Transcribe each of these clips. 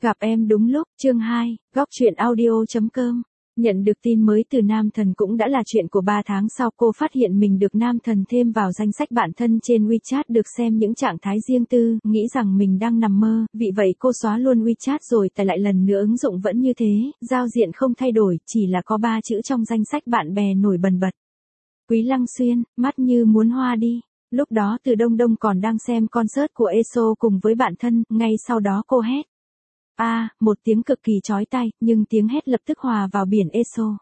Gặp em đúng lúc, chương 2, góc truyện audio.com. Nhận được tin mới từ Nam Thần cũng đã là chuyện của 3 tháng sau, cô phát hiện mình được Nam Thần thêm vào danh sách bạn thân trên WeChat được xem những trạng thái riêng tư, nghĩ rằng mình đang nằm mơ, vì vậy cô xóa luôn WeChat rồi tải lại lần nữa, ứng dụng vẫn như thế, giao diện không thay đổi, chỉ là có 3 chữ trong danh sách bạn bè nổi bần bật. Quý Lăng Xuyên, mắt như muốn hoa đi. Lúc đó Từ Đông Đông còn đang xem concert của ESO cùng với bạn thân, ngay sau đó cô hét. Một tiếng cực kỳ chói tai, nhưng tiếng hét lập tức hòa vào biển ESO.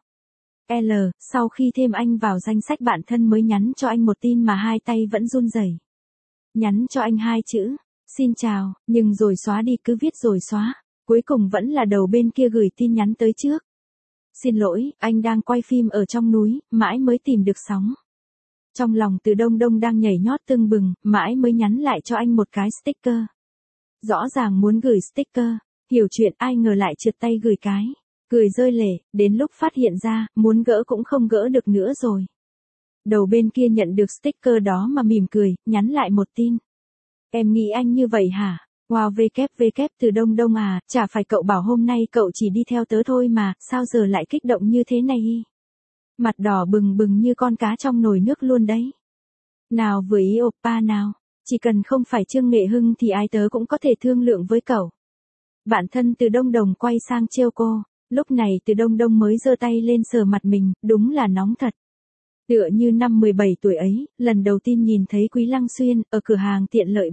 Sau khi thêm anh vào danh sách bạn thân mới nhắn cho anh một tin mà hai tay vẫn run rẩy. Nhắn cho anh 2 chữ, xin chào, nhưng rồi xóa đi, cứ viết rồi xóa. Cuối cùng vẫn là đầu bên kia gửi tin nhắn tới trước. Xin lỗi, anh đang quay phim ở trong núi, mãi mới tìm được sóng. Trong lòng Từ Đông Đông đang nhảy nhót tưng bừng, mãi mới nhắn lại cho anh một cái sticker. Rõ ràng muốn gửi sticker. Hiểu chuyện, ai ngờ lại trượt tay gửi cái. Cười rơi lệ, đến lúc phát hiện ra, muốn gỡ cũng không gỡ được nữa rồi. Đầu bên kia nhận được sticker đó mà mỉm cười, nhắn lại một tin. Em nghĩ anh như vậy hả? Wow, WWW Từ Đông Đông à, chả phải cậu bảo hôm nay cậu chỉ đi theo tớ thôi mà, sao giờ lại kích động như thế này? Mặt đỏ bừng bừng như con cá trong nồi nước luôn đấy. Nào vừa ý oppa nào, chỉ cần không phải Trương Nghệ Hưng thì ai tớ cũng có thể thương lượng với cậu. Bạn thân Từ Đông Đông quay sang trêu cô, lúc này Từ Đông Đông mới giơ tay lên sờ mặt mình, đúng là nóng thật. Tựa như năm 17 tuổi ấy, lần đầu tiên nhìn thấy Quý Lăng Xuyên, ở cửa hàng tiện lợi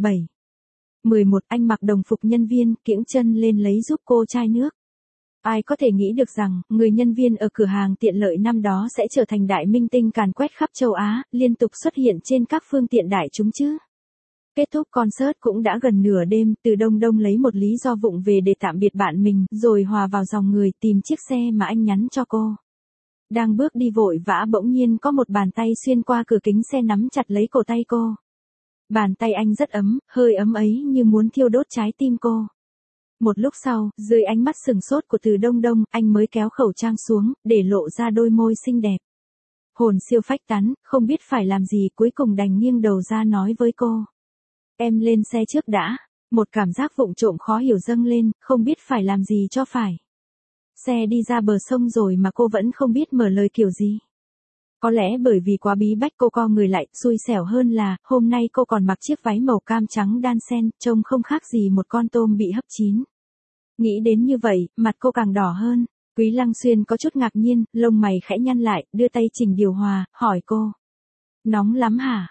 7/11, anh mặc đồng phục nhân viên, kiễng chân lên lấy giúp cô chai nước. Ai có thể nghĩ được rằng, người nhân viên ở cửa hàng tiện lợi năm đó sẽ trở thành đại minh tinh càn quét khắp châu Á, liên tục xuất hiện trên các phương tiện đại chúng chứ. Kết thúc concert cũng đã gần nửa đêm, Từ Đông Đông lấy một lý do vụng về để tạm biệt bạn mình, rồi hòa vào dòng người tìm chiếc xe mà anh nhắn cho cô. Đang bước đi vội vã bỗng nhiên có một bàn tay xuyên qua cửa kính xe nắm chặt lấy cổ tay cô. Bàn tay anh rất ấm, hơi ấm ấy như muốn thiêu đốt trái tim cô. Một lúc sau, dưới ánh mắt sừng sốt của Từ Đông Đông, anh mới kéo khẩu trang xuống, để lộ ra đôi môi xinh đẹp. Hồn siêu phách tán, không biết phải làm gì, cuối cùng đành nghiêng đầu ra nói với cô. Em lên xe trước đã. Một cảm giác vụng trộm khó hiểu dâng lên, không biết phải làm gì cho phải. Xe đi ra bờ sông rồi mà cô vẫn không biết mở lời kiểu gì. Có lẽ bởi vì quá bí bách cô co người lại, xui xẻo hơn là, hôm nay cô còn mặc chiếc váy màu cam trắng đan xen, trông không khác gì một con tôm bị hấp chín. Nghĩ đến như vậy, mặt cô càng đỏ hơn. Quý Lăng Xuyên có chút ngạc nhiên, lông mày khẽ nhăn lại, đưa tay chỉnh điều hòa, hỏi cô. Nóng lắm hả?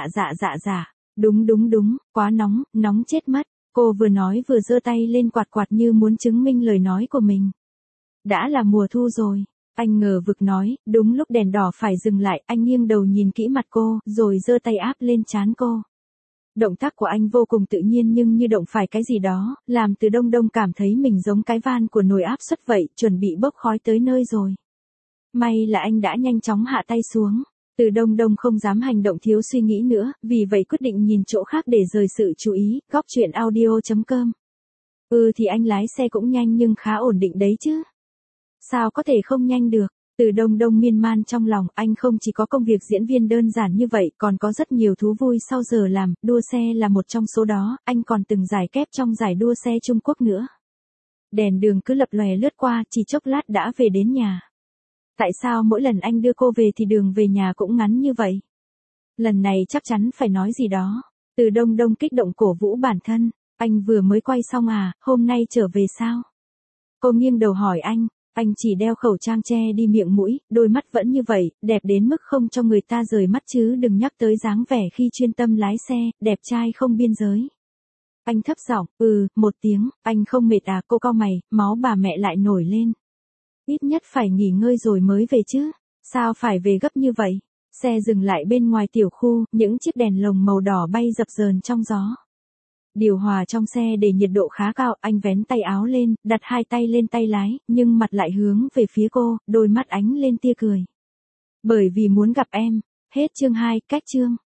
Dạ. Đúng, quá nóng, nóng chết mất. Cô vừa nói vừa giơ tay lên quạt quạt như muốn chứng minh lời nói của mình. Đã là mùa thu rồi. Anh ngờ vực nói, đúng lúc đèn đỏ phải dừng lại, anh nghiêng đầu nhìn kỹ mặt cô, rồi giơ tay áp lên trán cô. Động tác của anh vô cùng tự nhiên nhưng như động phải cái gì đó, làm Từ Đông Đông cảm thấy mình giống cái van của nồi áp suất vậy, chuẩn bị bốc khói tới nơi rồi. May là anh đã nhanh chóng hạ tay xuống. Từ Đông Đông không dám hành động thiếu suy nghĩ nữa, vì vậy quyết định nhìn chỗ khác để rời sự chú ý, góc truyện audio.com. Thì anh lái xe cũng nhanh nhưng khá ổn định đấy chứ. Sao có thể không nhanh được? Từ Đông Đông miên man trong lòng, anh không chỉ có công việc diễn viên đơn giản như vậy, còn có rất nhiều thú vui sau giờ làm, đua xe là một trong số đó, anh còn từng giải kép trong giải đua xe Trung Quốc nữa. Đèn đường cứ lập lòe lướt qua, chỉ chốc lát đã về đến nhà. Tại sao mỗi lần anh đưa cô về thì đường về nhà cũng ngắn như vậy? Lần này chắc chắn phải nói gì đó. Từ Đông Đông kích động cổ vũ bản thân. Anh vừa mới quay xong à, hôm nay trở về sao? Cô nghiêng đầu hỏi anh chỉ đeo khẩu trang che đi miệng mũi, đôi mắt vẫn như vậy, đẹp đến mức không cho người ta rời mắt chứ đừng nhắc tới dáng vẻ khi chuyên tâm lái xe, đẹp trai không biên giới. Anh thấp giọng, một tiếng, anh không mệt à? Cô cau mày, máu bà mẹ lại nổi lên. Ít nhất phải nghỉ ngơi rồi mới về chứ. Sao phải về gấp như vậy? Xe dừng lại bên ngoài tiểu khu, những chiếc đèn lồng màu đỏ bay dập dờn trong gió. Điều hòa trong xe để nhiệt độ khá cao, anh vén tay áo lên, đặt hai tay lên tay lái, nhưng mặt lại hướng về phía cô, đôi mắt ánh lên tia cười. Bởi vì muốn gặp em. Hết chương 2, cách chương.